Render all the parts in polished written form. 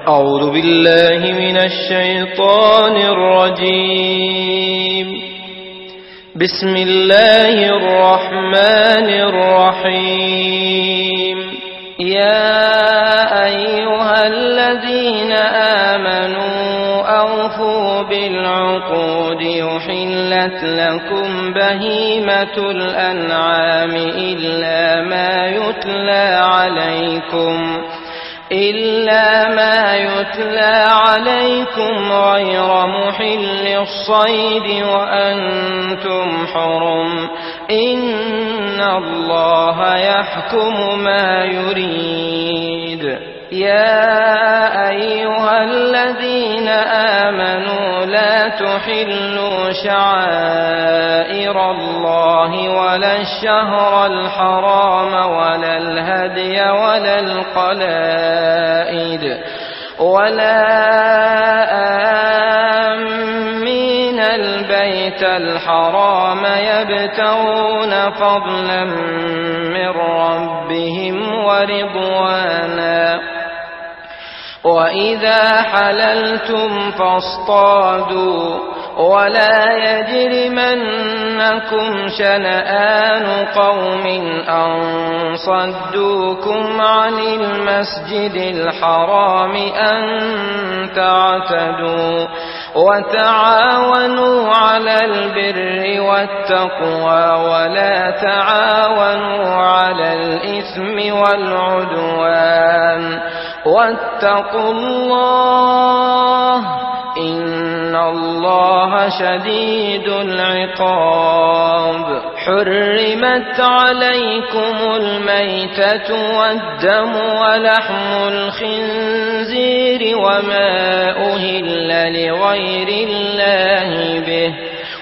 أعوذ بالله من الشيطان الرجيم. بسم الله الرحمن الرحيم. يا أيها الذين آمنوا أوفوا بالعقود يحلت لكم بهيمة الأنعام إلا ما يتلى عليكم غير محل الصيد وأنتم حرم إن الله يحكم ما يريد. يا أيها الذين آمنوا لا تحلوا شعائر الله ولا الشهر الحرام ولا الهدي ولا القلائد ولا آمين البيت الحرام يبتغون فضلا من ربهم ورضوانا. وإذا حللتم فاصطادوا ولا يجرمنكم شنآن قوم أن صدوكم عن المسجد الحرام أن تعتدوا وتعاونوا على البر والتقوى ولا تعاونوا على الإثم والعدوان واتقوا الله إن الله شديد العقاب. حرمت عليكم الميتة والدم ولحم الخنزير وما أهل لغير الله به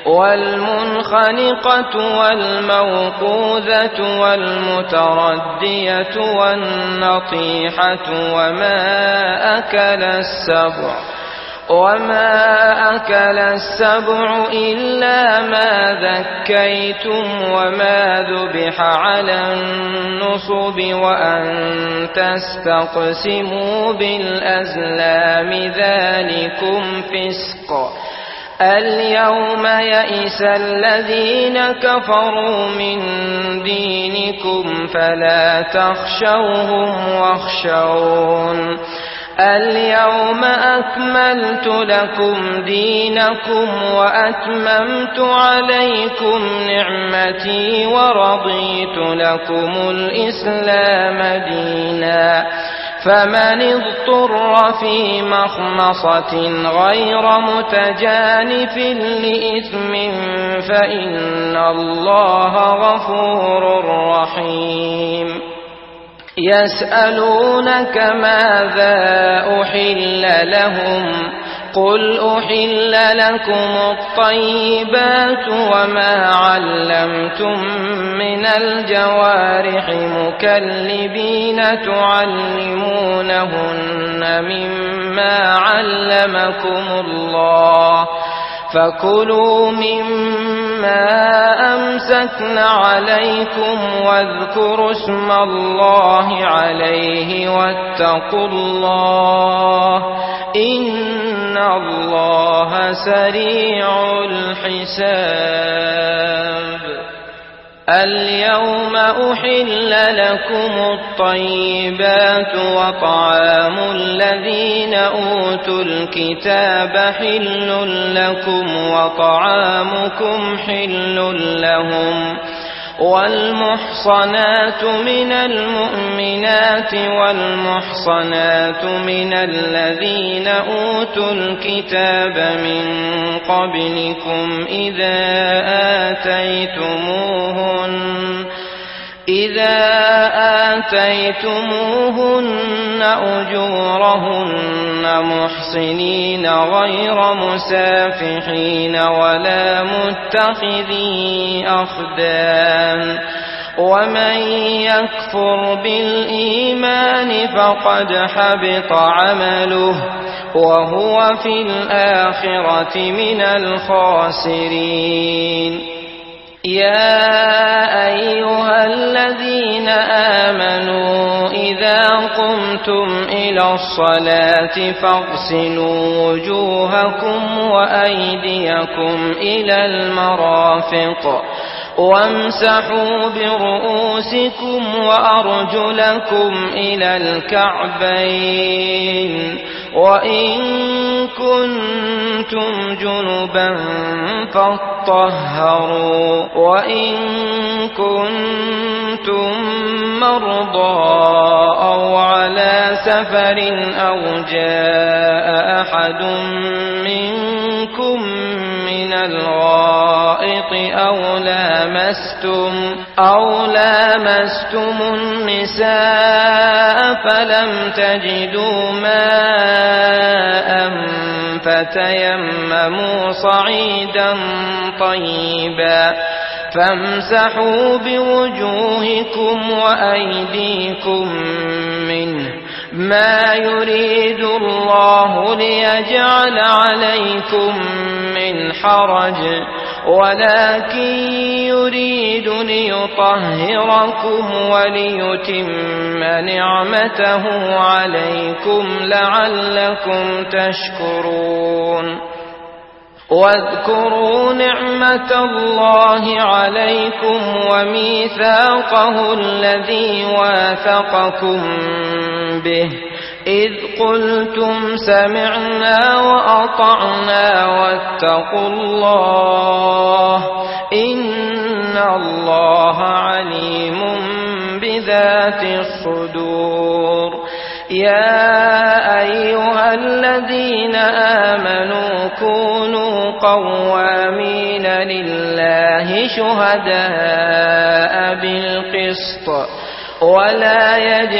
والمنخنقة والموقوذة والمتردية والنطيحة وما أكل السبع إلا ما ذكيتم وما ذبح على النصب وأن تستقسموا بالأزلام ذلكم فسق. اليوم يئس الذين كفروا من دينكم فلا تخشوهم واخشون. اليوم أكملت لكم دينكم وأتممت عليكم نعمتي ورضيت لكم الإسلام دينا. فمن اضطر في مخمصة غير متجانف لإثم فإن الله غفور رحيم. يسألونك ماذا أحل لهم قل أحل لكم الطيبات وما علمتم من الجوارح مكلبين تعلمونهن مما علمكم الله فكلوا مما أمسكن عليكم واذكروا اسم الله عليه واتقوا الله إن الله سريع الحساب. اليوم أحل لكم الطيبات وطعام الذين أوتوا الكتاب حل لكم وطعامكم حل لهم. والمحصنات من المؤمنات والمحصنات من الذين أوتوا الكتاب من قبلكم إذا آتيتموهن أجورهن محصنين غير مسافحين ولا متخذي أخدان. ومن يكفر بالإيمان فقد حبط عمله وهو في الآخرة من الخاسرين. يا أيها الذين آمنوا إذا قمتم إلى الصلاة فاغسلوا وجوهكم وأيديكم إلى المرافق وامسحوا برؤوسكم وأرجلكم إلى الكعبين وإن كنتم جنبا فاطهروا وإن كنتم مرضى أو على سفر أو جاء أحد منكم من الغائط أو لامستم النساء فلم تجدوا ماء فتيمموا صعيدا طيبا فامسحوا بوجوهكم وأيديكم منه ما يريد الله ليجعل عليكم من حرج ولكن يريد ليطهركم وليتم نعمته عليكم لعلكم تشكرون واذكروا نعمة الله عليكم وميثاقه الذي واثقكم به إذ قلتم سمعنا وأطعنا واتقوا الله إن الله عليم بذات الصدور يا أيها الذين آمنوا كونوا قوامين لله شهداء بالقسط ولا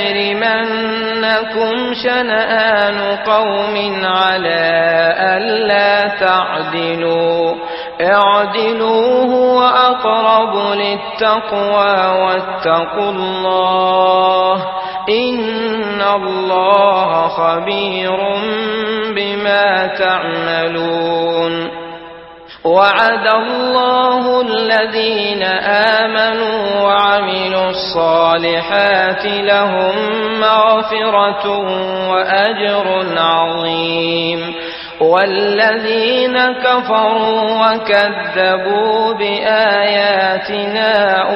يجرمنكم شنآن قوم على ألا تعدلوا اعدلوا هو أقرب للتقوى واتقوا الله إن الله خبير بما تعملون وعد الله الذين آمنوا وعملوا الصالحات لهم مغفرة وأجر عظيم والذين كفروا وكذبوا بآياتنا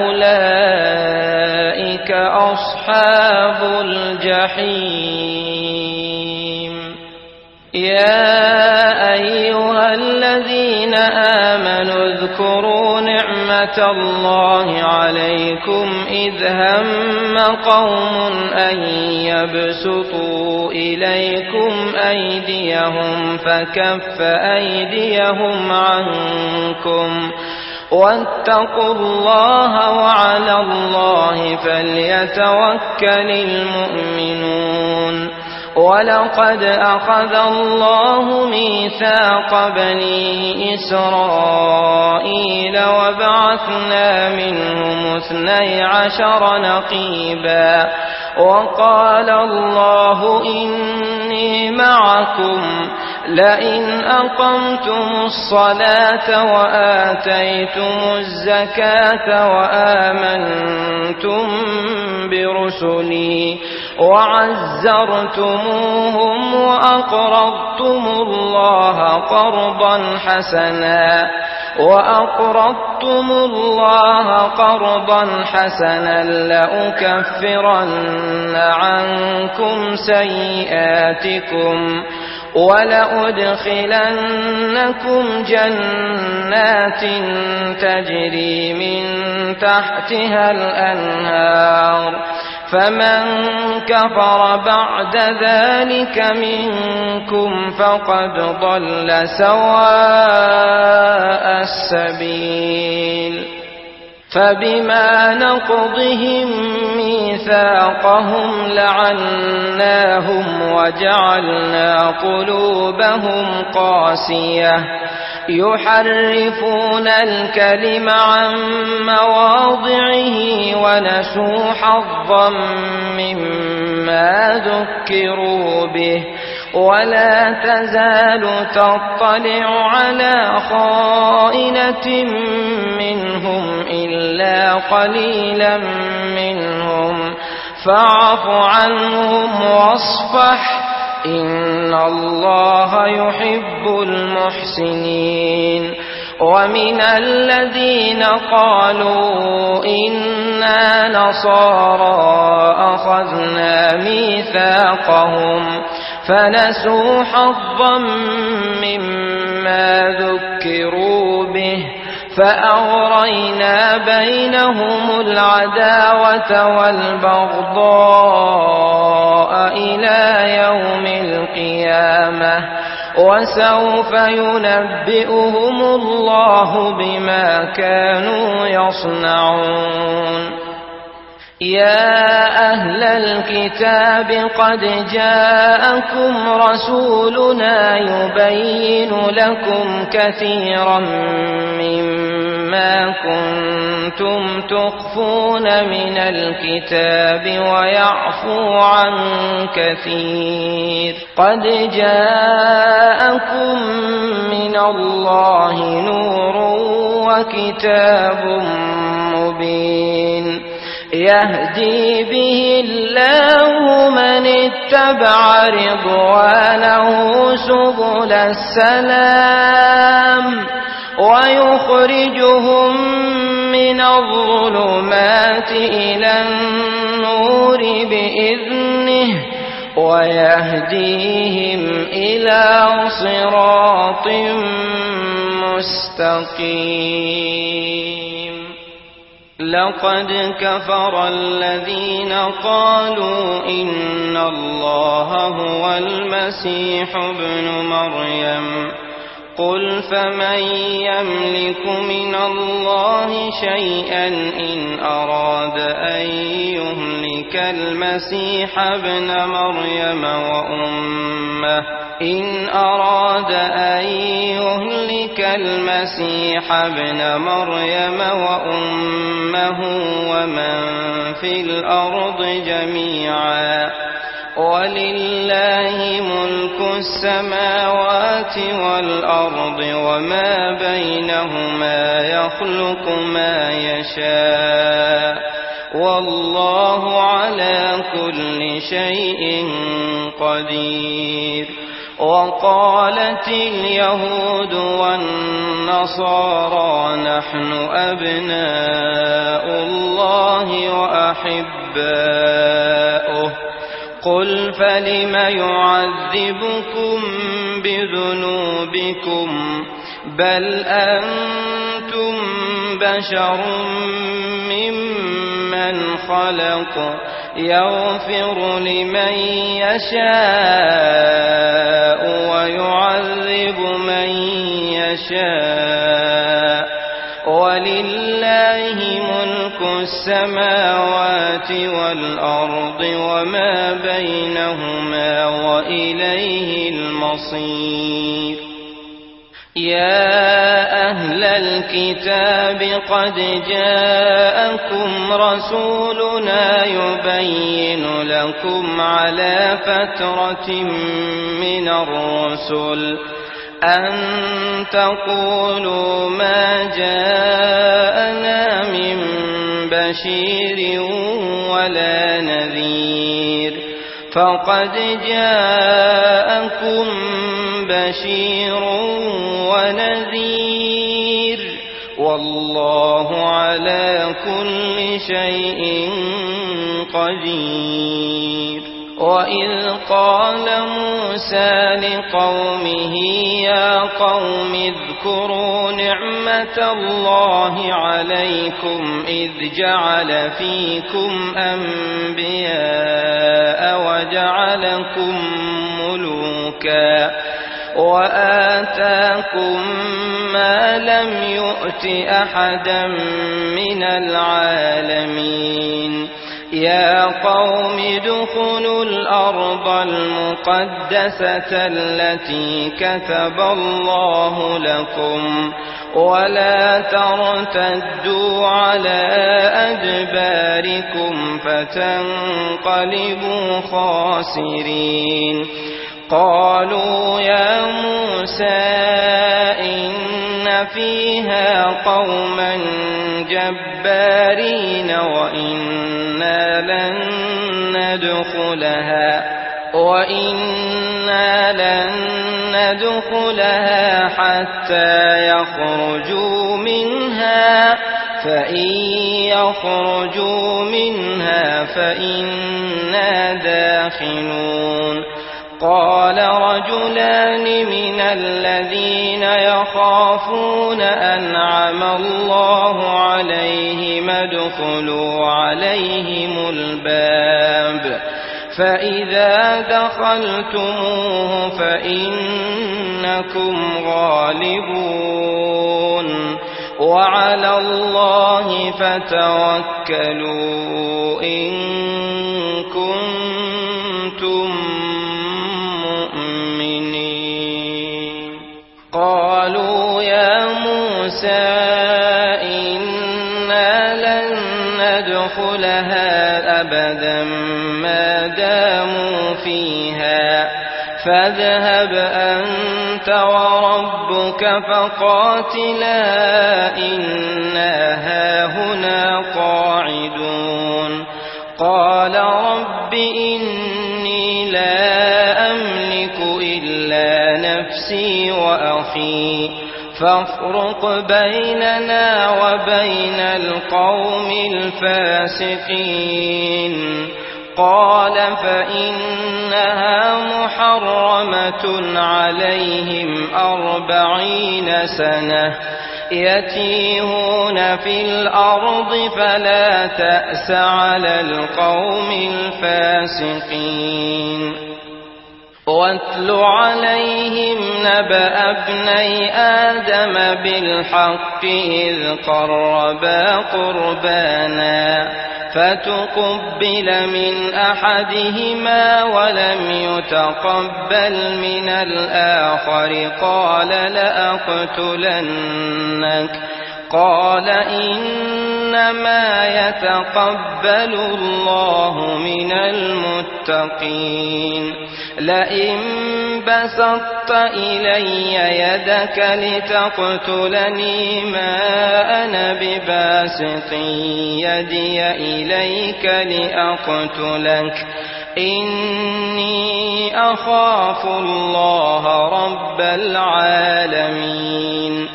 أولئك أصحاب الجحيم يا أيها الذين آمنوا اذكروا نعمة الله عليكم إذ هم قوم أن يبسطوا إليكم أيديهم فكف أيديهم عنكم واتقوا الله وعلى الله فليتوكل المؤمنون ولقد أخذ الله ميثاق بني إسرائيل وبعثنا منهم 12 نقيبا وقال الله إني معكم لئن أقمتم الصلاة وآتيتم الزكاة وآمنتم برسلي وعزرتموهم وأقرضتم الله قرضا حسنا لأكفرن عنكم سيئاتكم ولأدخلنكم جنات تجري من تحتها الأنهار فمن كفر بعد ذلك منكم فقد ضل سواء السبيل فبما نقضهم ميثاقهم لعناهم وجعلنا قلوبهم قاسية يحرفون الكلم عن مواضعه ونسوا حظا مما ذكروا به ولا تزال تطلع على خائنة منهم إلا قليلا منهم فاعف عنهم واصفح إن الله يحب المحسنين ومن الذين قالوا إنا نصارى أخذنا ميثاقهم فنسوا حظا مما ذكروا به فأغرينا بينهم العداوة والبغضاء إلى يوم القيامة وسوف ينبئهم الله بما كانوا يصنعون يا أهل الكتاب قد جاءكم رسولنا يبين لكم كثيرا مما كنتم تخفون من الكتاب ويعفو عن كثير قد جاءكم من الله نور وكتاب مبين يهدي به الله من اتبع رضوانه سبل السلام ويخرجهم من الظلمات إلى النور بإذنه ويهديهم إلى صراط مستقيم لقد كفر الذين قالوا إن الله هو المسيح ابن مريم قل فمن يملك من الله شيئا إن أراد أن يهلك المسيح ابن مريم وأمه ومن في الأرض جميعا ولله ملك السماوات والأرض وما بينهما يخلق ما يشاء والله على كل شيء قدير وقالت اليهود والنصارى نحن أبناء الله وأحباؤه قل فلم يعذبكم بذنوبكم بل أنتم بشر ممن خلق يغفر لمن يشاء ويعذب من يشاء ولله ملك السماوات والأرض وما بينهما وإليه المصير يا أهل الكتاب قد جاءكم رسولنا يبين لكم على فترة من الرسل أن تقولوا ما جاءنا من بشير ولا نذير فقد جاءكم بشير ونذير والله على كل شيء قدير وإذ قال موسى لقومه يا قوم اذكروا نعمة الله عليكم إذ جعل فيكم أنبياء وجعلكم ملوكا وآتاكم ما لم يؤت أحدا من العالمين يا قوم ادخلوا الأرض المقدسة التي كتب الله لكم ولا ترتدوا على أدباركم فتنقلبوا خاسرين قالوا يا موسى إن فيها قوما جبارين وإنا لن ندخلها حتى يخرجوا منها فإن يخرجوا منها فإنا داخلون قال رجلان من الذين يخافون أنعم الله عليهم ادخلوا عليهم الباب فإذا دخلتموه فإنكم غالبون وعلى الله فتوكلوا إن كنتم مؤمنين قالوا يا موسى إنا لن ندخلها أبدا ما داموا فيها فاذهب أنت وربك فقاتلا إنا هاهنا قاعدون قال رب إني لا أملك إلا نفسي وأخي فافرق بيننا وبين القوم الفاسقين قال فإنها محرمة عليهم 40 سنة يتيهون في الأرض فلا تأس على القوم الفاسقين واتل عليهم نبأ ابني آدم بالحق إذ قربا قربانا فتقبل من أحدهما ولم يتقبل من الآخر قال لأقتلنك قال إنما يتقبل الله من المتقين لئن بسطت إلي يدك لتقتلني ما أنا بباسط يدي إليك لأقتلك إني أخاف الله رب العالمين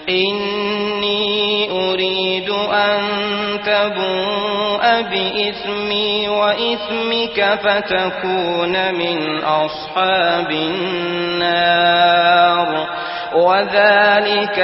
إني أريد أن تبوء بإثمي وإثمك فتكون من أصحاب النار وذلك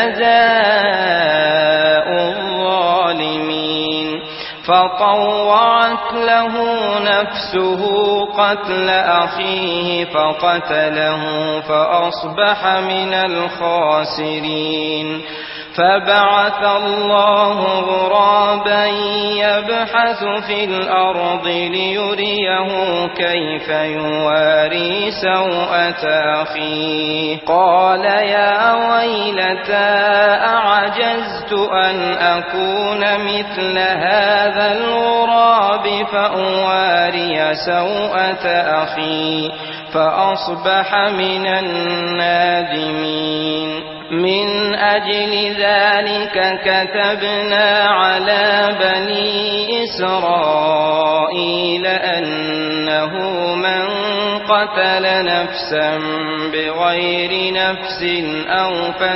جزاء الظالمين فطوعت له نفسه قتل أخيه فقتله فأصبح من الخاسرين فبعث الله غرابا يبحث في الأرض ليريه كيف يواري سوءة أخيه قال يا ويلتى أعجزت أن أكون مثل هذا الغراب فأواري سوءة أخي فأصبح من النادمين من أجل ذلك كتبنا على بني إسرائيل أنه من قتل نفسا بغير نفس أو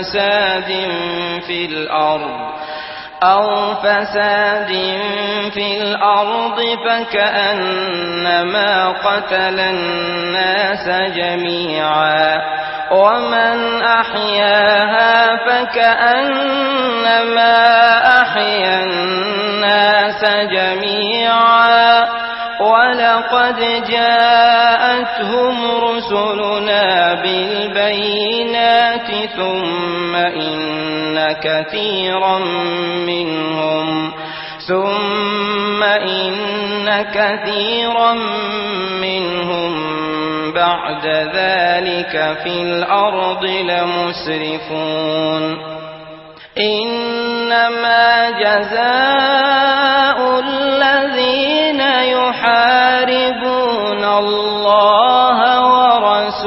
فساد في الأرض فكأنما قتل الناس جميعا ومن أحياها فكأنما أحيا الناس جميعا ولقد جاءتهم رسلنا بالبينات ثم إن كثيرا منهم بعد ذلك في الأرض لمسرفون إنما جزاء الذين يحاربون الله ورسوله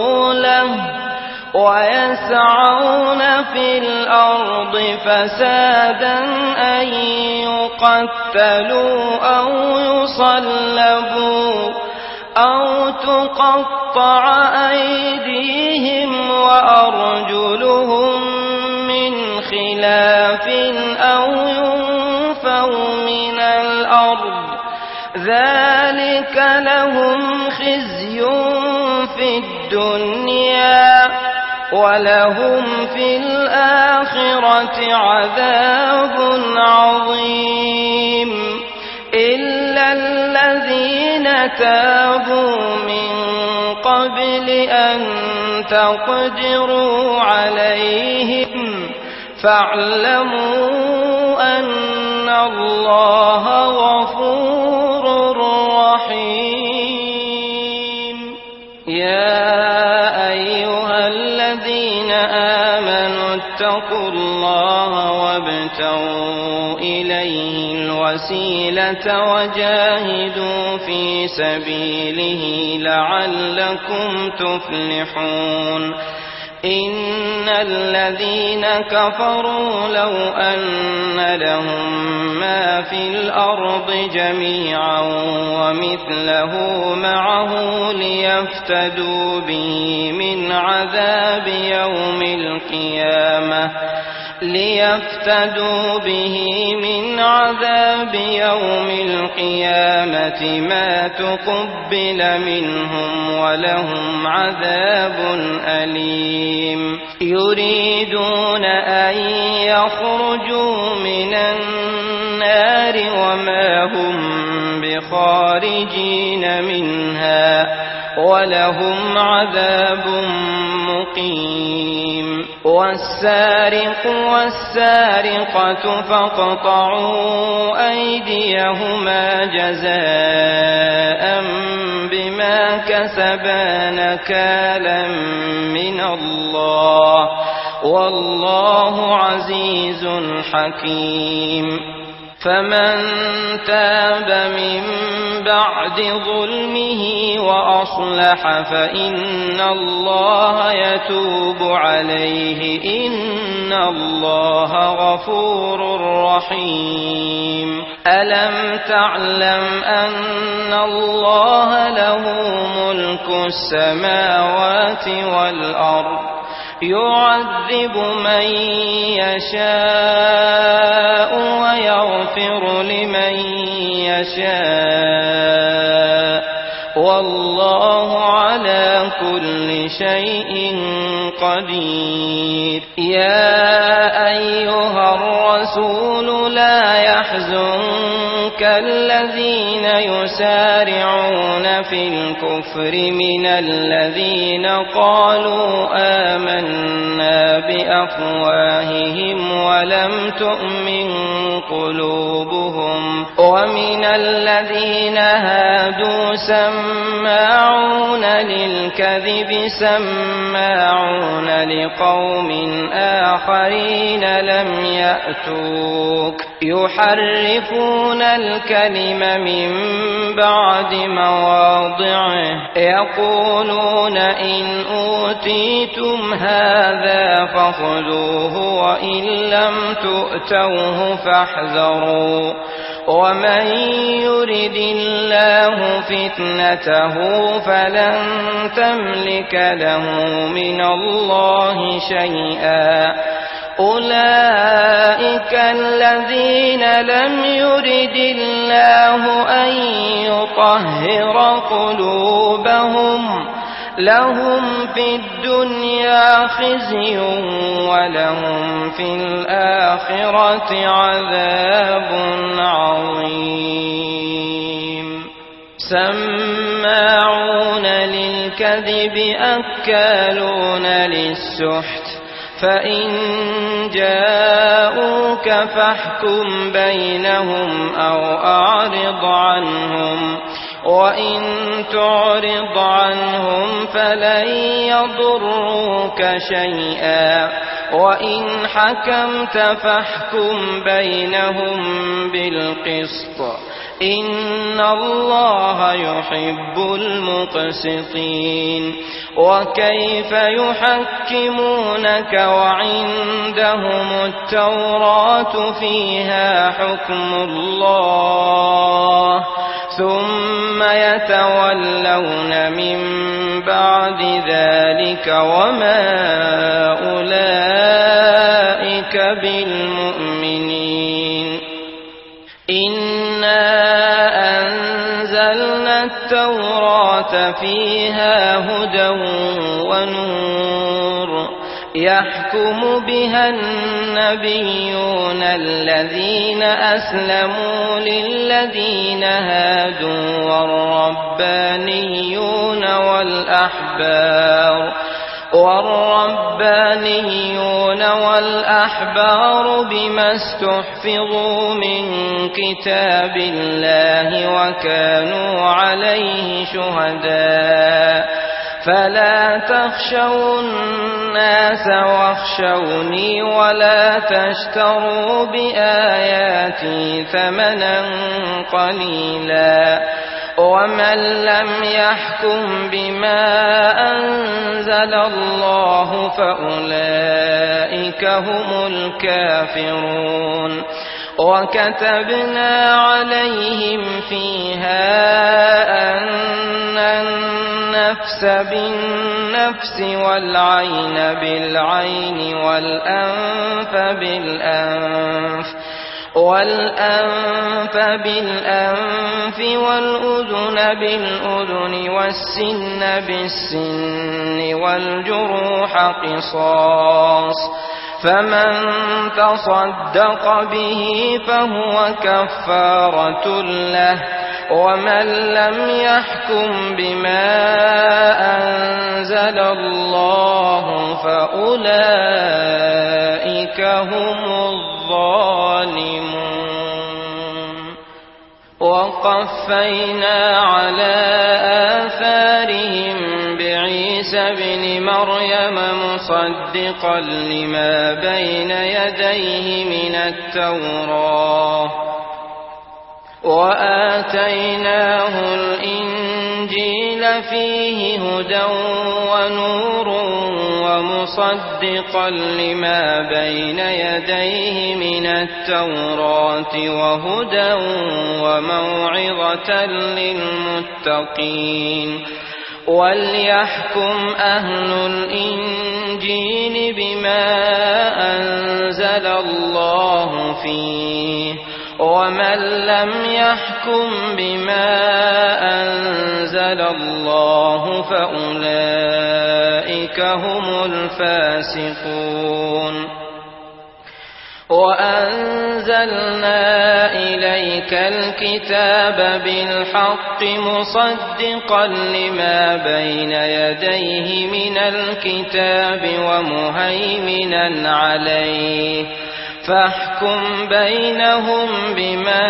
ورسوله ويسعون في الأرض فسادا أن يقتلوا أو يصلبوا أو تقطع أيديهم وأرجلهم من خلاف أو ينفوا من الأرض ذلك لهم خزي في الدنيا ولهم في الآخرة عذاب عظيم إلا الذين تابوا من قبل أن تقدروا عليهم فاعلموا أن الله غفور رحيم. يا أيها الذين آمنوا اتقوا الله وابتغوا إليه الوسيلة وجاهدوا في سبيله لعلكم تفلحون. إن الذين كفروا لو أن لهم ما في الأرض جميعا ومثله معه ليفتدوا به من عذاب يوم القيامة ما تقبل منهم ولهم عذاب أليم. يريدون أن يخرجوا من النار وما هم بخارجين منها ولهم عذاب مقيم. والسارق والسارقة فاقطعوا أيديهما جزاء بما كسبا نكالا من الله والله عزيز حكيم. فمن تاب من بعد ظلمه وأصلح فإن الله يتوب عليه إن الله غفور رحيم. ألم تعلم أن الله له ملك السماوات والأرض يعذب من يشاء ويغفر لمن يشاء والله على كل شيء قدير. يا أيها الرسول لا يحزنك الذين يسارعون في الكفر من الذين قالوا آمنا بأفواههم ولم تؤمن قلوبهم ومن الذين هادوا سماعون للكذب سماعون لقوم آخرين لم يأتوك يحرفون الكلم من بعد مواضعه يقولون إن أوتيتم هذا فخذوه وإن لم تؤتوه فاحذروا ومن يرد الله فتنته فلن تملك له من الله شيئا. أولئك الذين لم يرد الله أن يطهر قلوبهم لهم في الدنيا خزي ولهم في الآخرة عذاب عظيم. سماعون للكذب أكالون للسحت فإن جاءوك فاحكم بينهم أو أعرض عنهم وإن تعرض عنهم فلن يضروك شيئا وإن حكمت فاحكم بينهم بالقسط إن الله يحب المقسطين وكيف يحكمونك وعندهم التوراة فيها حكم الله ثم يتولون من بعد ذلك وما أولئك بالمؤمنين إنا أنزلنا التوراة فيها هدى ونور يحكم بها النبيون الذين أسلموا للذين هادوا والربانيون والأحبار بما استحفظوا من كتاب الله وكانوا عليه شهداء فلا تخشوا الناس واخشوني ولا تشتروا بآياتي ثمنا قليلا ومن لم يحكم بما أنزل الله فأولئك هم الكافرون وكتبنا عليهم فيها أن النفس بالنفس والعين بالعين والأنف بالأنف والأذن بالأذن والسن بالسن والجروح قصاص فمن تصدق به فهو كفارة له ومن لم يحكم بما أنزل الله فأولئك هم الظالمون وقفينا على آثارهم بعيسى بن مريم مصدقا لما بين يديه من التوراة وآتيناه الإنجيل فيه هدى ونور ومصدقا لما بين يديه من التوراة وهدى وموعظة للمتقين وليحكم أهل الإنجيل بما أنزل الله فيه ومن لم يحكم بما أنزل الله فأولئك هم الفاسقون وأنزلنا إليك الكتاب بالحق مصدقا لما بين يديه من الكتاب ومهيمنا عليه فاحكم بينهم بما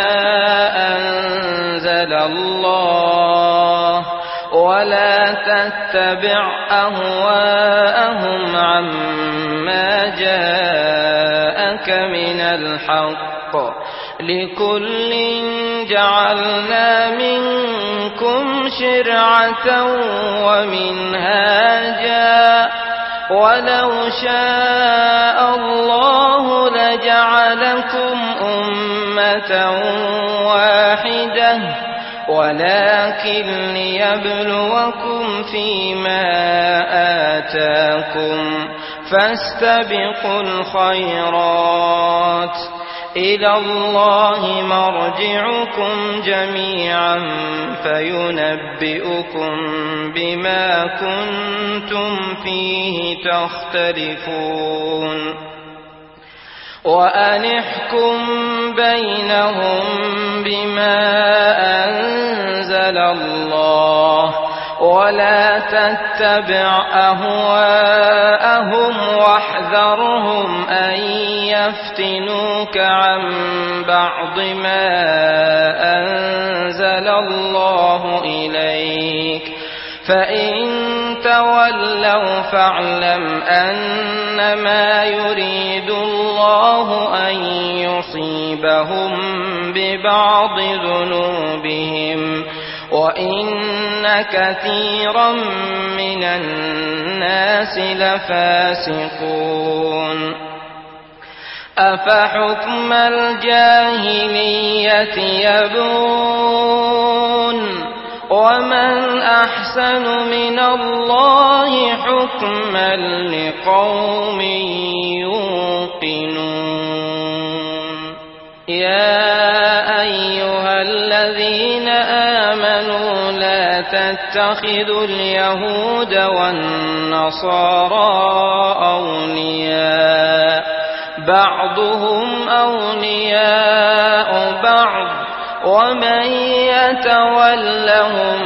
أنزل الله ولا تتبع أهواءهم عما جاءك من الحق لكل جعلنا منكم شرعة ومنهاجا ولو شاء الله لجعلكم أمة واحدة ولكن ليبلوكم فيما آتاكم فاستبقوا الخيرات إلى الله مرجعكم جميعا فينبئكم بما كنتم فيه تختلفون وأن احكم بينهم بما أنزل الله ولا تتبع أهواءهم واحذرهم أن يفتنوك عن بعض ما أنزل الله إليك فإن تولوا فاعلم أنما يريد الله أن يصيبهم ببعض ذنوبهم وإن كثيرا من الناس لفاسقون أفحكم الجاهلية يبغون ومن أحسن من الله حكما لقوم يوقنون يا أيها الذين آمنوا لا تتخذوا اليهود والنصارى أولياء بعضهم أولياء بعض ومن يتولهم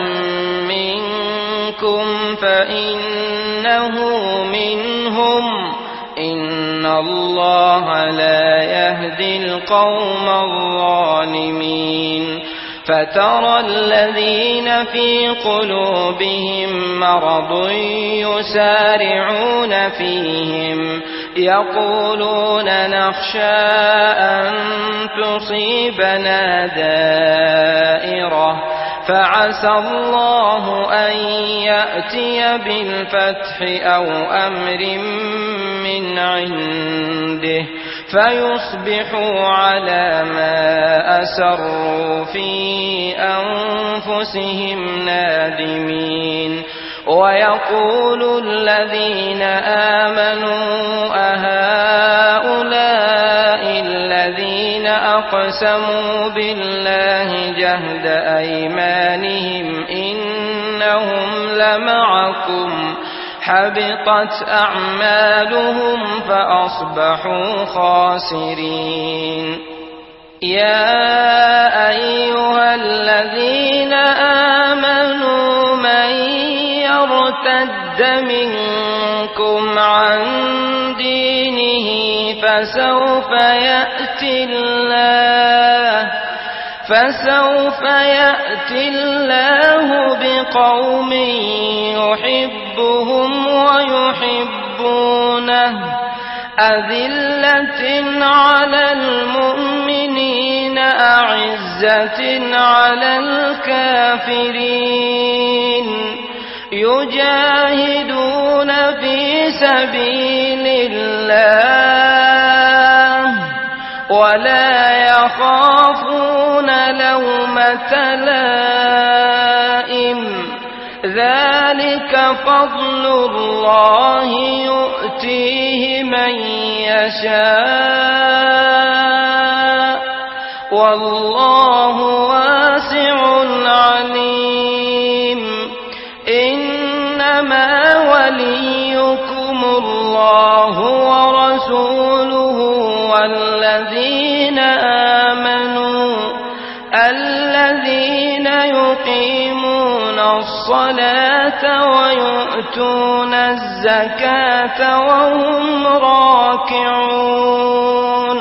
منكم فإنه منهم إن الله لا يهدي القوم الظالمين فترى الذين في قلوبهم مرض يسارعون فيهم يقولون نخشى أن تصيبنا دائرة فعسى الله أن يأتي بالفتح أو أمر من عنده فيصبحوا على ما أسروا في أنفسهم نادمين ويقول الذين آمنوا أهؤلاء الذين أقسموا بالله جهد أيمانهم إنهم لمعكم حبطت أعمالهم فأصبحوا خاسرين يا أيها الذين آمنوا من يرتد منكم عن دينه فسوف يأتي الله بقوم يحبهم ويحبونه أذلة على المؤمنين أعزة على الكافرين يجاهدون في سبيل الله ولا يخافون لومة لائم ذلك فضل الله يؤتيه من يشاء والله واسع عليم إنما وليكم الله ورسوله والذين آمنوا الذين يقيمون الصلاة ويؤتون الزكاة وهم راكعون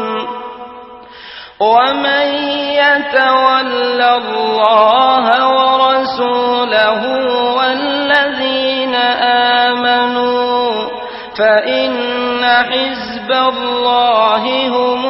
ومن يتول الله ورسوله والذين آمنوا فإن حزب الله هم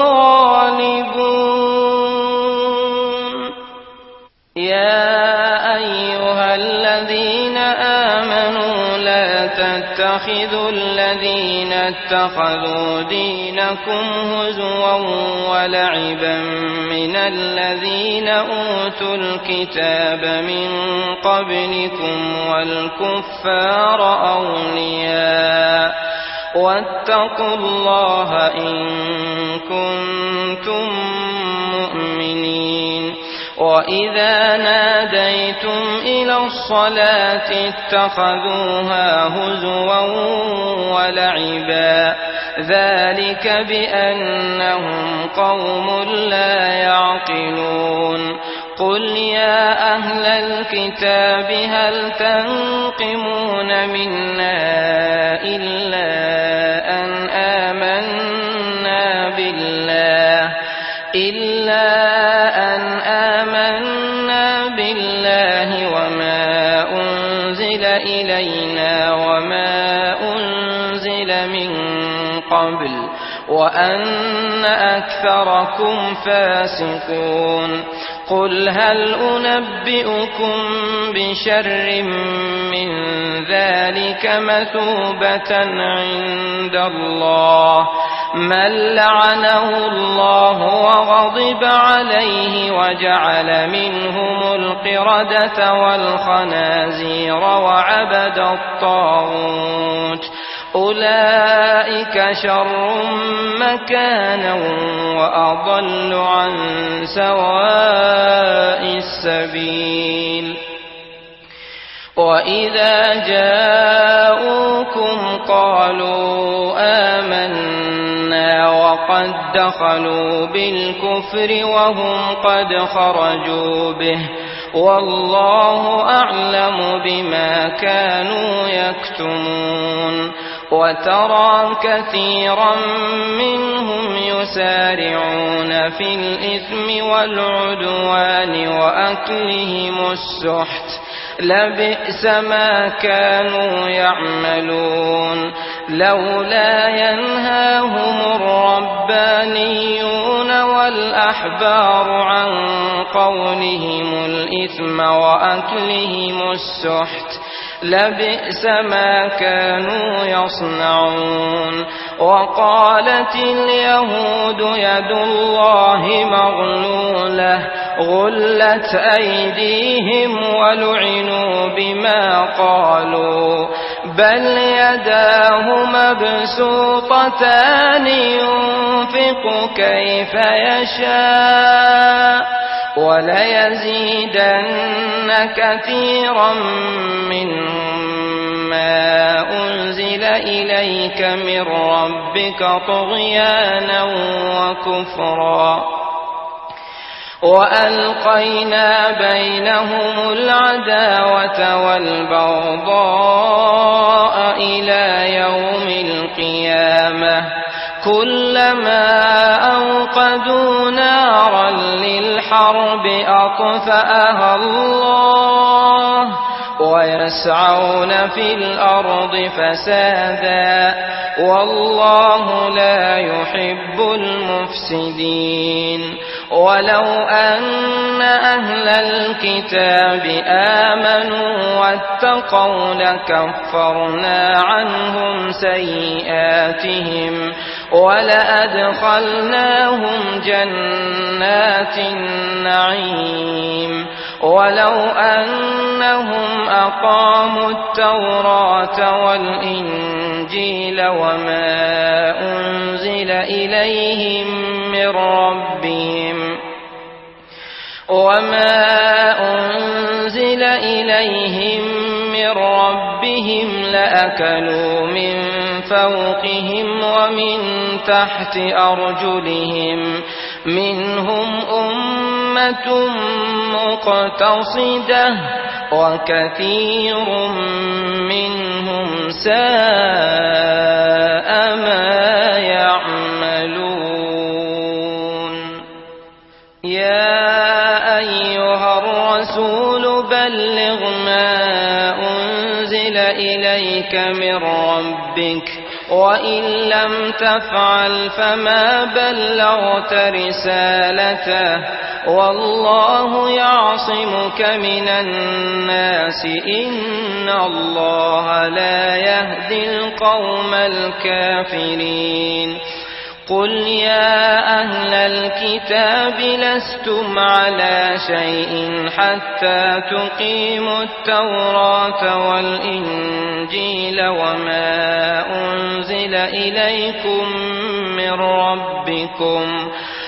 الغالبون يا أيها الذين آمنوا لا تتخذوا الذين اتخذوا دينكم هزوا ولعبا من الذين أوتوا الكتاب من قبلكم والكفار أولياء واتقوا الله إن كنتم مؤمنين وإذا ناديتم إلى الصلاة اتخذوها هزوا ولعبا ذلك بأنهم قوم لا يعقلون قل يا أهل الكتاب هل تنقمون منا إلا أن آمنا بالله وما أنزل إلينا أنزل من قبل وأن أكثركم فاسقون قل هل أنبئكم بشر من ذلك مثوبة عند الله من لعنه الله وغضب عليه وجعل منهم القردة والخنازير وعبد الطاغوت أولئك شر مكانا وأضل عن سواء السبيل وإذا جاءوكم قالوا آمنا وقد دخلوا بالكفر وهم قد خرجوا به والله أعلم بما كانوا يكتمون وترى كثيرا منهم يسارعون في الإثم والعدوان وأكلهم السحت لبئس ما كانوا يعملون لولا ينهاهم الربانيون والأحبار عن قولهم الإثم وأكلهم السحت لبئس ما كانوا يصنعون وقالت اليهود يد الله مغلولة غلت أيديهم ولعنوا بما قالوا بل يداه مبسوطتان ينفق كيف يشاء وليزيدن كثيرا منهم ما أنزل إليك من ربك طغيانا وكفرا وألقينا بينهم العداوة والبغضاء إلى يوم القيامة كلما أوقدوا نارا للحرب أطفأها الله ويسعون في الأرض فسادا والله لا يحب المفسدين ولو أن أهل الكتاب آمنوا واتقوا لكفرنا عنهم سيئاتهم ولأدخلناهم جنات النعيم ولو أنهم أقاموا التوراة والإنجيل وما أنزل إليهم من ربهم لأكلوا من فوقهم ومن تحت أرجلهم منهم أمة مقتصدة وكثير منهم ساء ما يعملون يا أيها الرسول بلغ ما أنزل إليك من ربك وإن لم تفعل فما بلغت رسالته والله يعصمك من الناس إن الله لا يهدي القوم الكافرين قل يا أهل الكتاب لستم على شيء حتى تقيموا التوراة والإنجيل وما أنزل إليكم من ربكم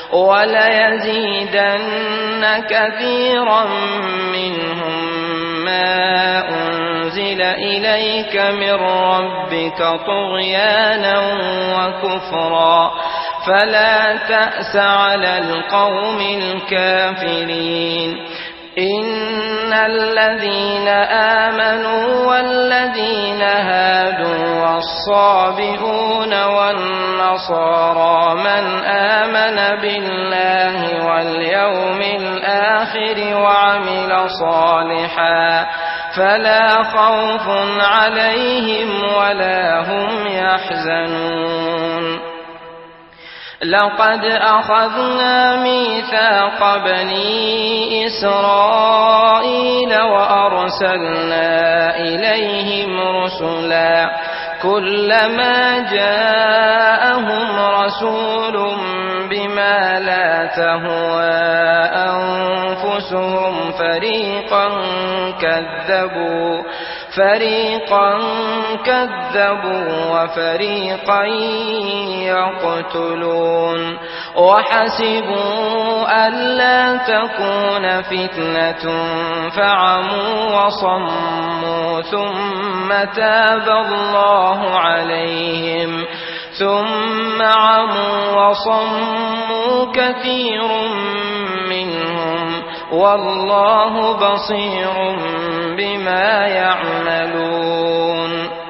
وليزيدن كثيرا منهم ما أنزل إليك من ربك طغيانا وكفرا فلا تأس على القوم الكافرين إن الذين آمنوا والذين هادوا والصابئون والنصارى من آمن بالله واليوم الآخر وعمل صالحا فلا خوف عليهم ولا هم يحزنون يحزنون لقد أخذنا ميثاق بني إسرائيل وأرسلنا إليهم رسلا كلما جاءهم رسول بما لا تهوى أنفسهم فريقا كذبوا وفريقا يقتلون وحسبوا ألا تكون فتنة فعموا وصموا ثم تاب الله عليهم ثم عموا وصموا كثير منهم والله بصير بما يعملون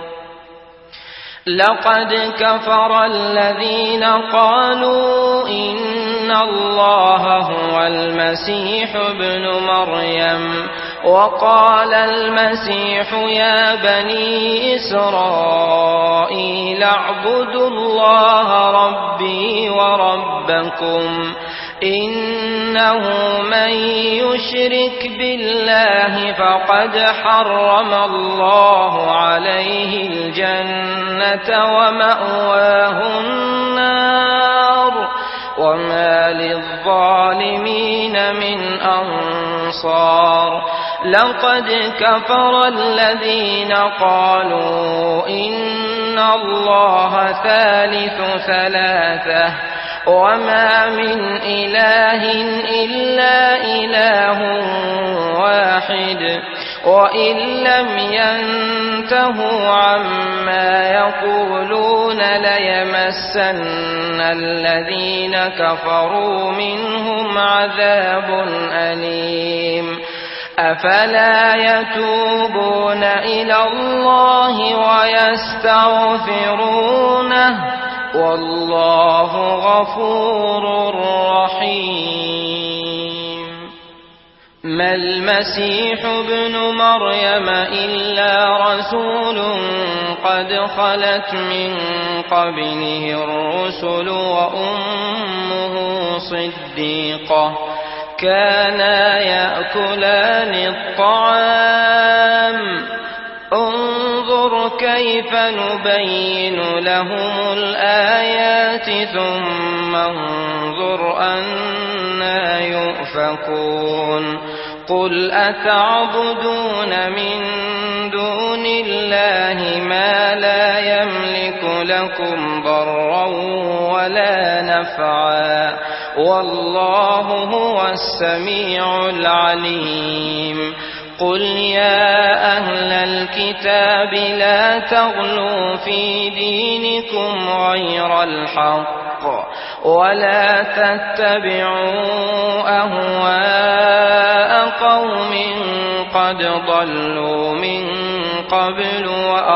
لقد كفر الذين قالوا إن الله هو المسيح ابن مريم وقال المسيح يا بني إسرائيل اعبدوا الله ربي وربكم إنه من يشرك بالله فقد حرم الله عليه الجنة ومأواه النار وما للظالمين من أنصار لقد كفر الذين قالوا إن الله ثالث ثلاثة وما من إله إلا إله واحد وإن لم ينتهوا عما يقولون ليمسن الذين كفروا منهم عذاب أليم أفلا يتوبون إلى الله ويستغفرونه والله غفور رحيم ما المسيح ابن مريم إلا رسول قد خلت من قبله الرسل وأمه صديقة كانا يأكلان الطعام انظر كيف نبين لهم الآيات ثم انظر أنا يؤفكون قل أتعبدون من دون الله ما لا يملك لكم ضرا ولا نفعا والله هو السميع العليم قل يا أهل الكتاب لا تغلوا في دينكم غير الحق ولا تتبعوا أهواء قوم قد ضلوا من قبل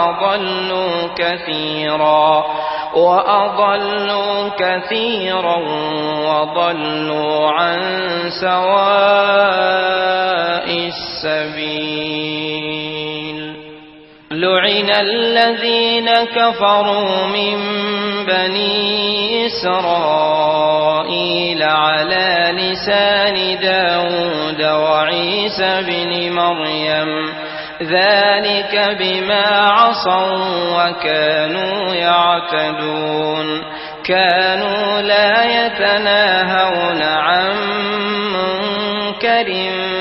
وأضلوا كثيرا وضلوا عن سواء السبيل لعن الذين كفروا من بني إسرائيل على لسان داود وعيسى بن مريم ذلك بما عصوا وكانوا يعتدون كانوا لا يتناهون عن منكر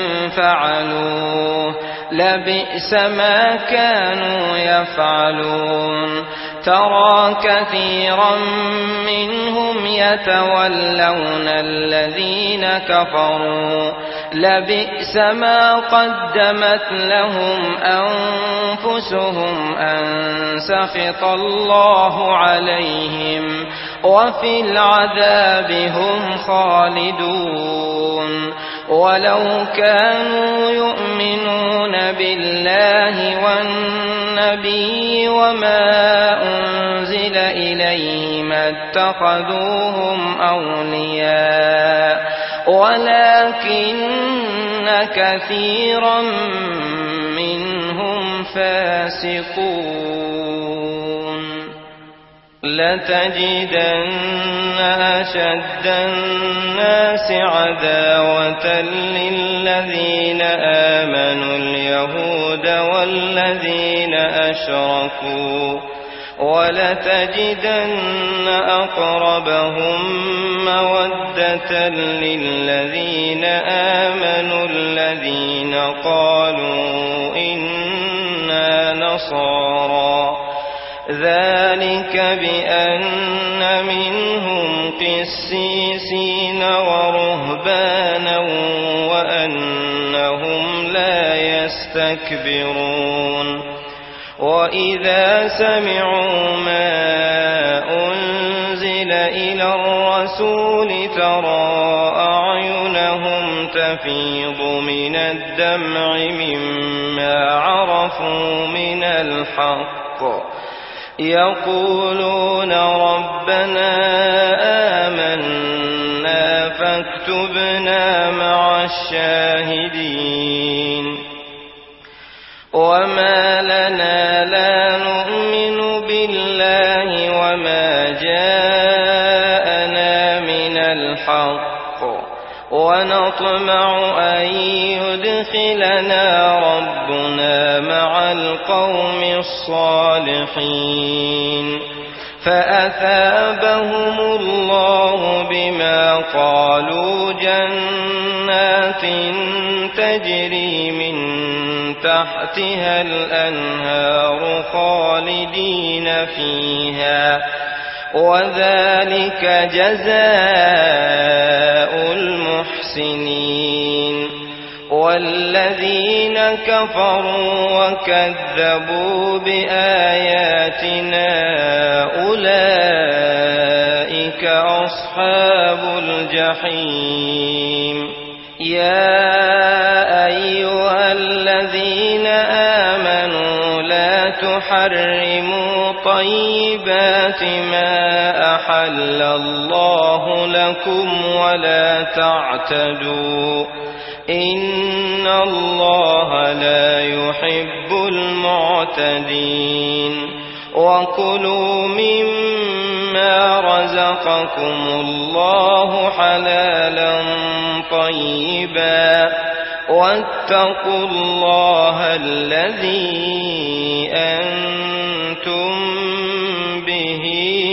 فعلوه لبئس ما كانوا يفعلون ترى كثيرا منهم يتولون الذين كفروا لبئس ما قدمت لهم أنفسهم أن سخط الله عليهم وفي العذاب هم خالدون ولو كانوا يؤمنون بالله والنبي وما أنزل إليه ما اتخذوهم أولياء ولكن كثيرا منهم فاسقون لتجدن أشد الناس عداوة للذين آمنوا اليهود والذين أشركوا ولتجدن أقربهم مودة للذين آمنوا الذين قالوا إنا نصارى ذلك بأن منهم قسيسين ورهبانا وأنهم لا يستكبرون وإذا سمعوا ما أنزل إلى الرسول ترى أعينهم تفيض من الدمع مما عرفوا من الحق يقولون ربنا آمنا فاكتبنا مع الشاهدين وما لنا لا نؤمن بالله وما جاءنا من الحق ونطمع أن يدخلنا ربنا مع القوم الصالحين فأثابهم الله بما قالوا جنات تجري من تحتها الأنهار خالدين فيها وذلك جزاء المحسنين والذين كفروا وكذبوا بآياتنا أولئك أصحاب الجحيم يا أيها الذين آمنوا لا تحرموا طيبات ما أحل الله لكم ولا تعتدوا إن الله لا يحب المعتدين وكلوا مما رزقكم الله حلالا طيبا واتقوا الله الذي أنتم به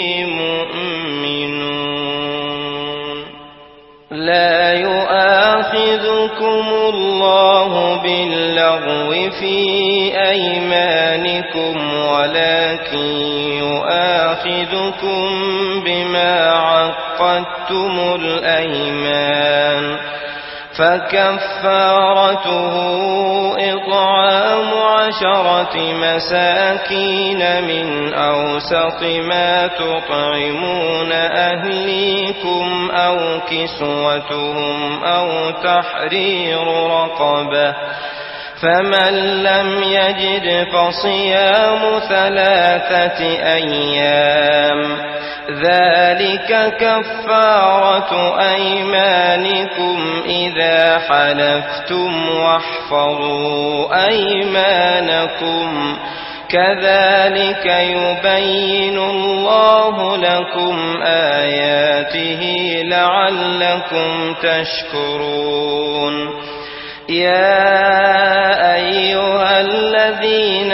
مؤمنون لا يؤاخذكم الله باللغو في أيمانكم ولكن يؤاخذكم بما عقدتم الأيمان فكفارته إطعام 10 مساكين من أوسط ما تطعمون أهليكم أو كسوتهم أو تحرير رقبة فمن لم يجد فصيام 3 أيام ذلك كفارة أيمانكم إذا حلفتم واحفظوا أيمانكم كذلك يبين الله لكم آياته لعلكم تشكرون يا أيها الذين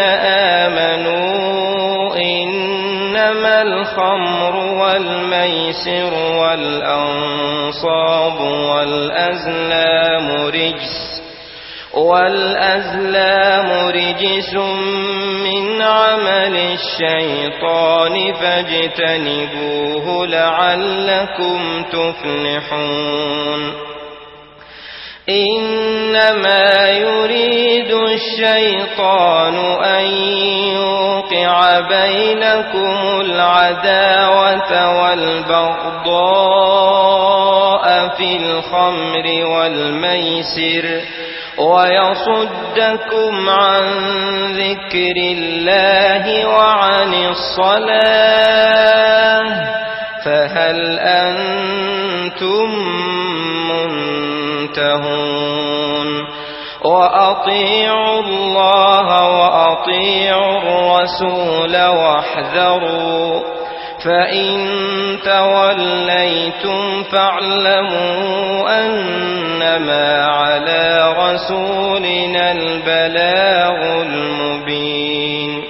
آمنوا إنما الخمر والميسر والأنصاب والأزلام رجس من عمل الشيطان فاجتنبوه لعلكم تفلحون إنما يريد الشيطان أن يوقع بينكم العداوة والبغضاء في الخمر والميسر ويصدكم عن ذكر الله وعن الصلاة فهل أنتم منتهون وأطيعوا الله وأطيعوا الرسول واحذروا فإن توليتم فاعلموا أنما على رسولنا البلاغ المبين.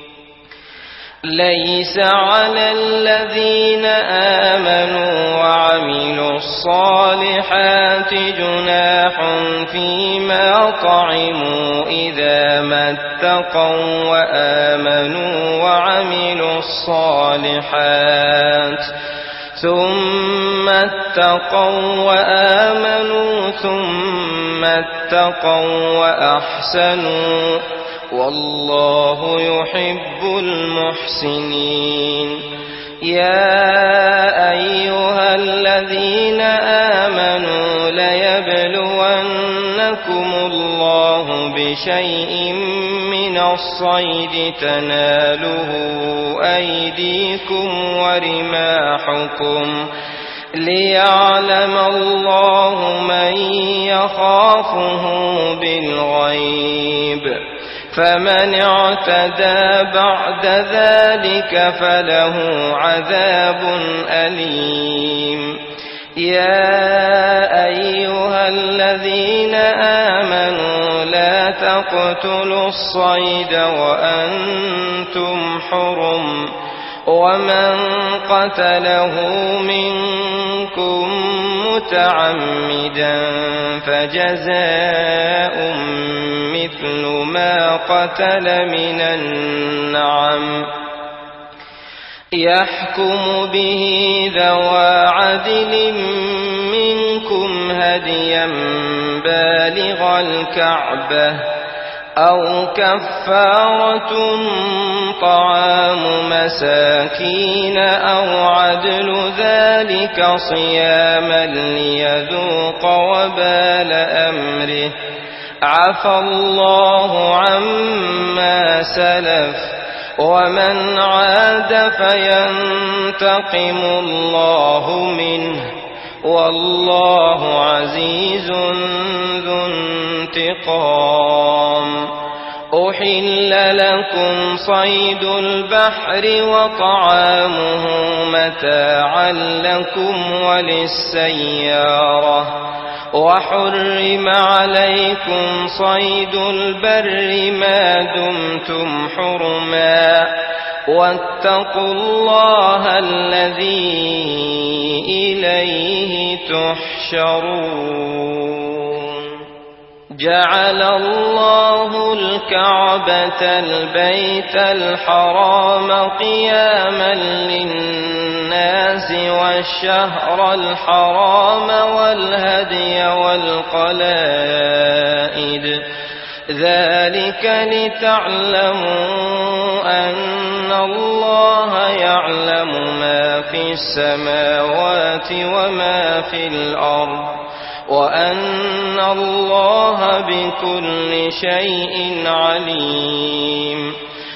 ليس على الذين آمنوا وعملوا الصالحات جناح فيما طعموا إذا ما اتقوا وآمنوا وعملوا الصالحات ثم اتقوا وآمنوا ثم اتقوا وأحسنوا والله يحب المحسنين. يا أيها الذين آمنوا ليبلونكم الله بشيء من الصيد تناله أيديكم ورماحكم ليعلم الله من يخافه بالغيب، فمن اعتدى بعد ذلك فله عذاب أليم. يا أيها الذين آمنوا لا تقتلوا الصيد وأنتم حرم، ومن قتله منكم متعمدا فجزاء مثل ما قتل من النعم يحكم به ذوى عدل منكم هديا بالغ الكعبة أو كفارة طعام مساكين أو عدل ذلك صياما ليذوق وبال أمره، عفى الله عما سلف ومن عاد فينتقم الله منه والله عزيز ذو انتقام. أحل لكم صيد البحر وطعامه متاعا لكم وللسيارة، وحرم عليكم صيد البر ما دمتم حرما، واتقوا الله الذي إليه تحشرون. جعل الله الكعبة البيت الحرام قياما للناس والشهر الحرام والهدي والقلائد، ذلك لتعلموا أن الله يعلم ما في السماوات وما في الأرض وأن الله بكل شيء عليم.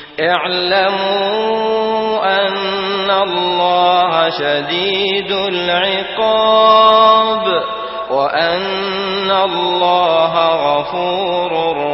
اعلموا أن الله شديد العقاب وأن الله غفور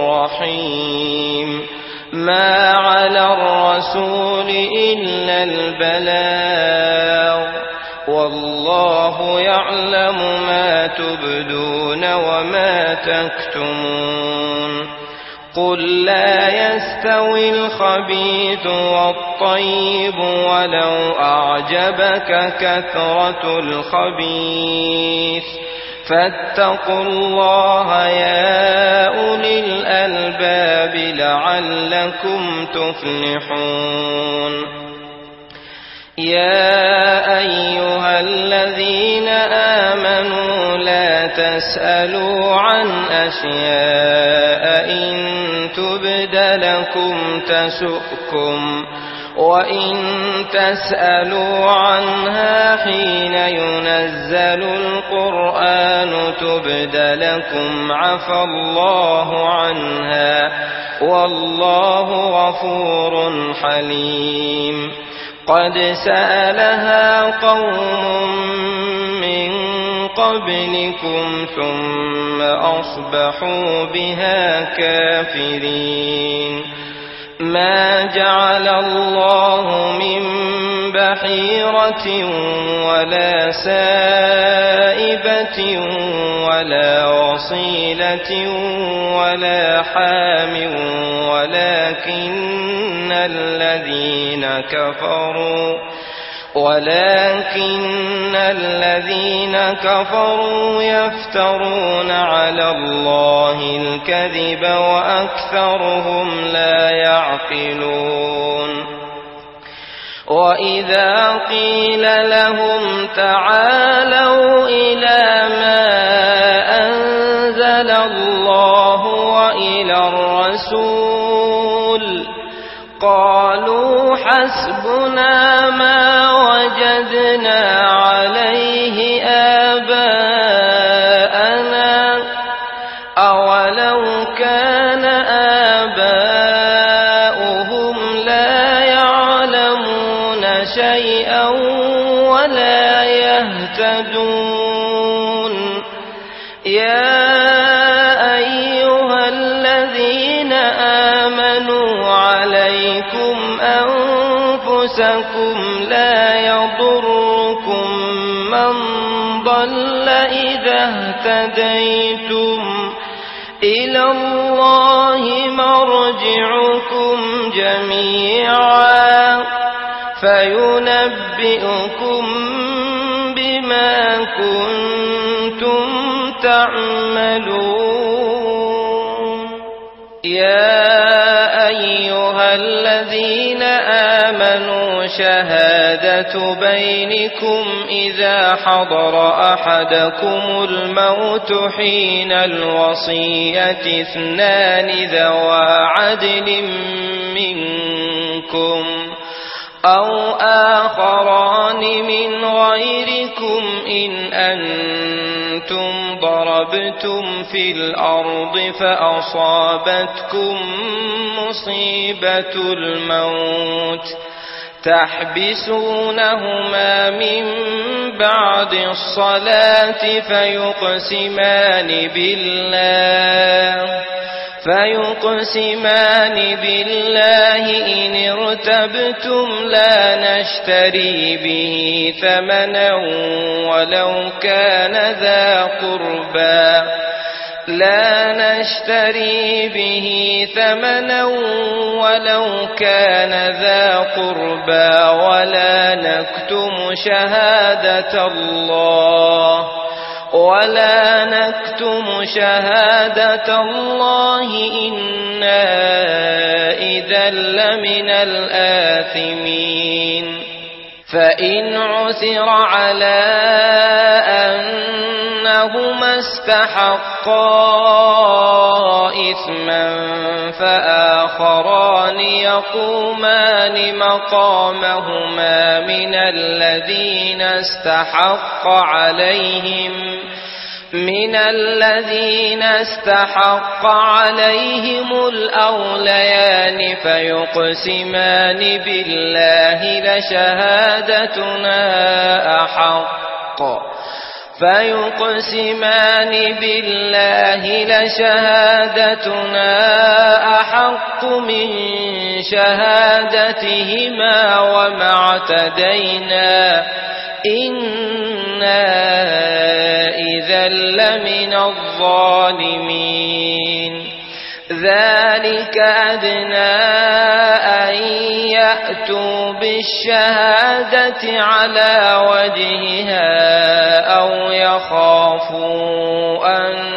رحيم. ما على الرسول إلا البلاغ والله يعلم ما تبدون وما تكتمون. قل لا يستوي الخبيث والطيب ولو أعجبك كثرة الخبيث، فاتقوا الله يا أولي الألباب لعلكم تفلحون. يا أيها الذين آمنوا لا تسألوا عن أشياء إن تبد لكم تسؤكم، وإن تسألوا عنها حين ينزل القرآن تبد لكم عفى الله عنها والله غفور حليم. قد سألها قوم من قبلكم ثم أصبحوا بها كافرين. ما جعل الله من بحيرة ولا سائبة ولا وصيلة ولا حام ولكن الذين كفروا يفترون على الله الكذب وأكثرهم لا يعقلون وإذا قيل لهم تعالوا إلى ما أنزل الله وإلى الرسول قالوا حسبنا ما وجدنا عليه آباءنا أولو كان آباؤهم لا يعلمون شيئا ولا يهتدون يا أيها الذين آمنوا عليكم أنفسكم لا يضركم من ضل إذا اهتديتم إلى الله مرجعكم جميعا فينبئكم بما كنتم تعملون يا أيها الذين آمنوا شهادة بينكم إذا حضر أحدكم الموت حين الوصية اثنان ذوى عدل منكم أو آخران من غيركم إن أنتم ضربتم في الأرض فأصابتكم مصيبة الموت تحبسونهما من بعد الصلاة فيقسمان بالله إن ارتبتم لا نشتري به ثمنا ولو كان ذا قربى ولا نكتم شهادة الله إنا إذا لمن الآثمين فإن عثر على أنهما استحقا إثما فآخران يقومان مقامهما من الذين استحق عليهم الأوليان فيقسمان بالله لشهادتنا أحق من شهادتهما وما اعتدينا إنا إذا لمن الظالمين ذلك أدنى أن يأتوا بالشهادة على وجهها أو يخافوا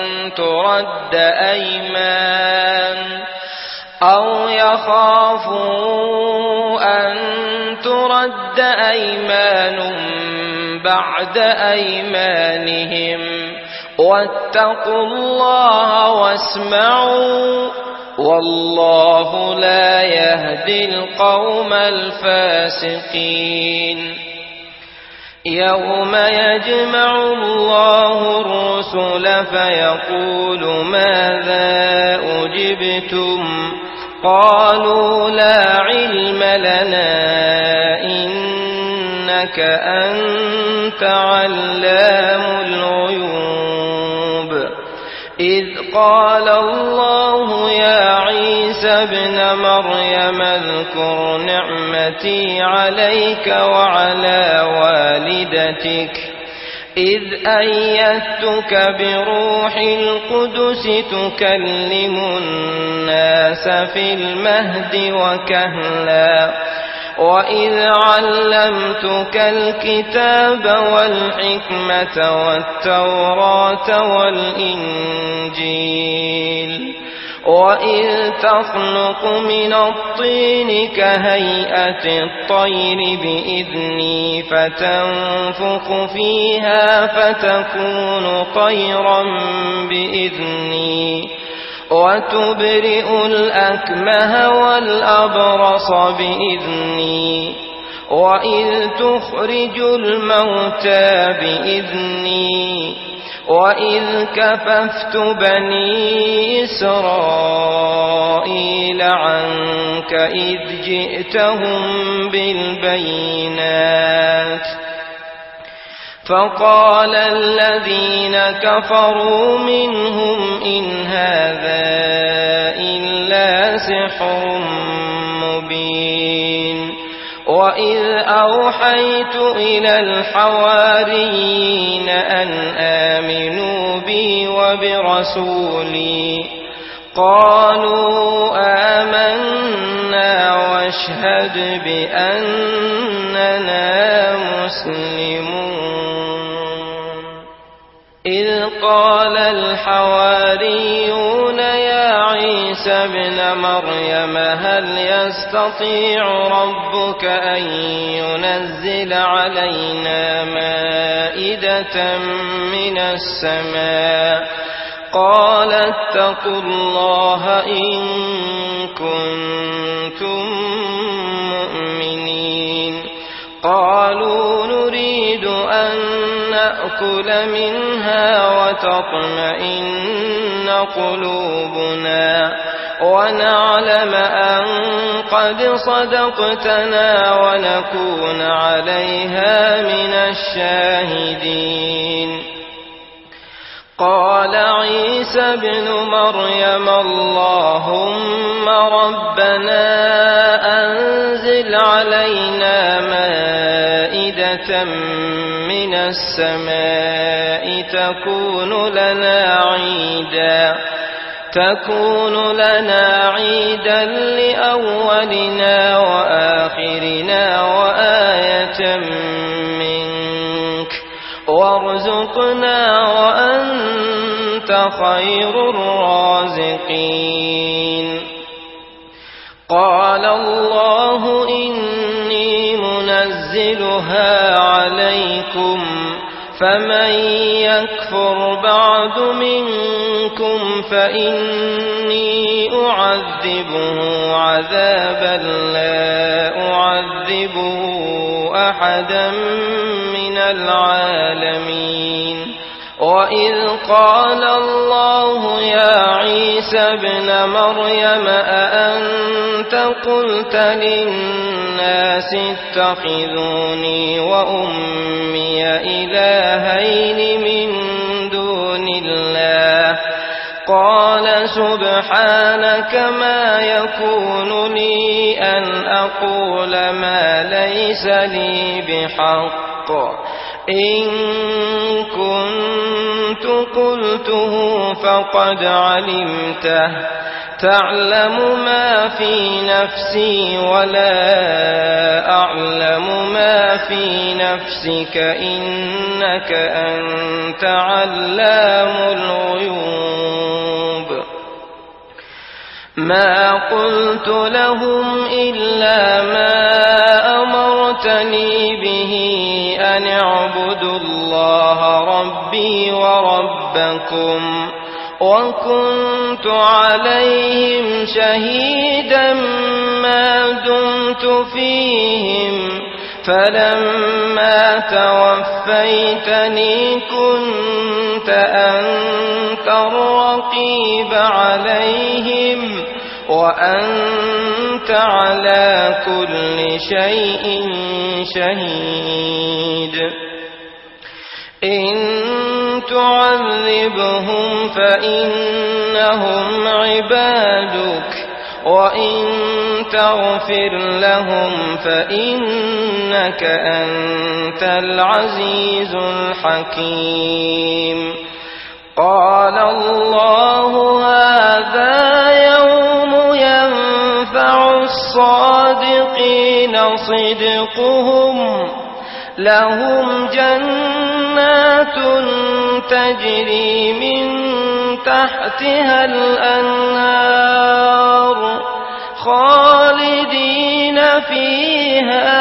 أن ترد أيمان بعد أيمانهم واتقوا الله واسمعوا والله لا يهدي القوم الفاسقين يوم يجمع الله الرسل فيقول ماذا أجبتم قالوا لا علم لنا إنك أنت علام الغيوب إذ قال الله يا عيسى ابن مريم اذكر نعمتي عليك وعلى والدتك إذ أيدتك بروح القدس تكلم الناس في المهد وكهلا وإذ علمتك الكتاب والحكمة والتوراة والإنجيل وإذ تخلق من الطين كهيئة الطير بإذني فتنفخ فيها فتكون طيرا بإذني وتبرئ الأكمه والأبرص بإذني وإذ تخرج الموتى بإذني وإذ كففت بني إسرائيل عنك إذ جئتهم بالبينات فقال الذين كفروا منهم إن هذا إلا سحر مبين وإذ أوحيت إلى الحواريين أن آمنوا بي وبرسولي قالوا آمنا واشهد بأننا مسلمون إذ قال الحواريون يا عيسى ابن مريم هل يستطيع ربك أن ينزل علينا مائدة من السماء قال اتقوا الله إن كنتم مؤمنين قالوا نريد أن نأكل منها وتطمئن قلوبنا ونعلم أن قد صدقتنا ونكون عليها من الشاهدين قال عيسى ابن مريم اللهم ربنا أنزل علينا مائدة من السماء تكون لنا عيدا لأولنا وآخرنا وآية منك وارزقنا وأنت خير الرازقين قال الله إني منزلها عليكم فمن يكفر بعد منكم فإني أعذبه عذابا لا أعذبه أحدا من العالمين وإذ قال الله يا عيسى ابن مريم أأنت قلت للناس اتخذوني وأمي إلهين من دون الله قال سبحانك ما يكون لي أن أقول ما ليس لي بحق إن كنت قلته فقد علمته تعلم ما في نفسي ولا أعلم ما في نفسك إنك أنت علام الغيوب ما قلت لهم إلا ما أمرتني به أن اعبدوا الله ربي وربكم وكنت عليهم شهيدا ما دمت فيهم فلما توفيتني كنت أنت الرقيب عليهم وأنت على كل شيء شهيد إن تعذبهم فإنهم عبادك وإن تغفر لهم فإنك أنت العزيز الحكيم. قال الله هذا يوم ينفع الصادقين صدقهم، لهم جنات تجري من تحتها الأنهار خالدين فيها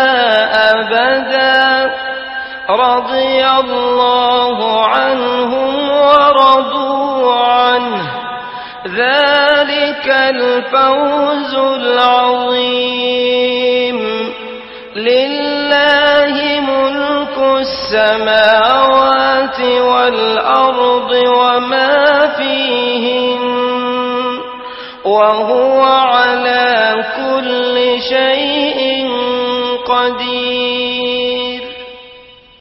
أبدا، رضي الله عنهم ورضوا عنه، ذلك الفوز العظيم. لله ملك السماوات والأرض وما فيهن، وهو على كل شيء قدير.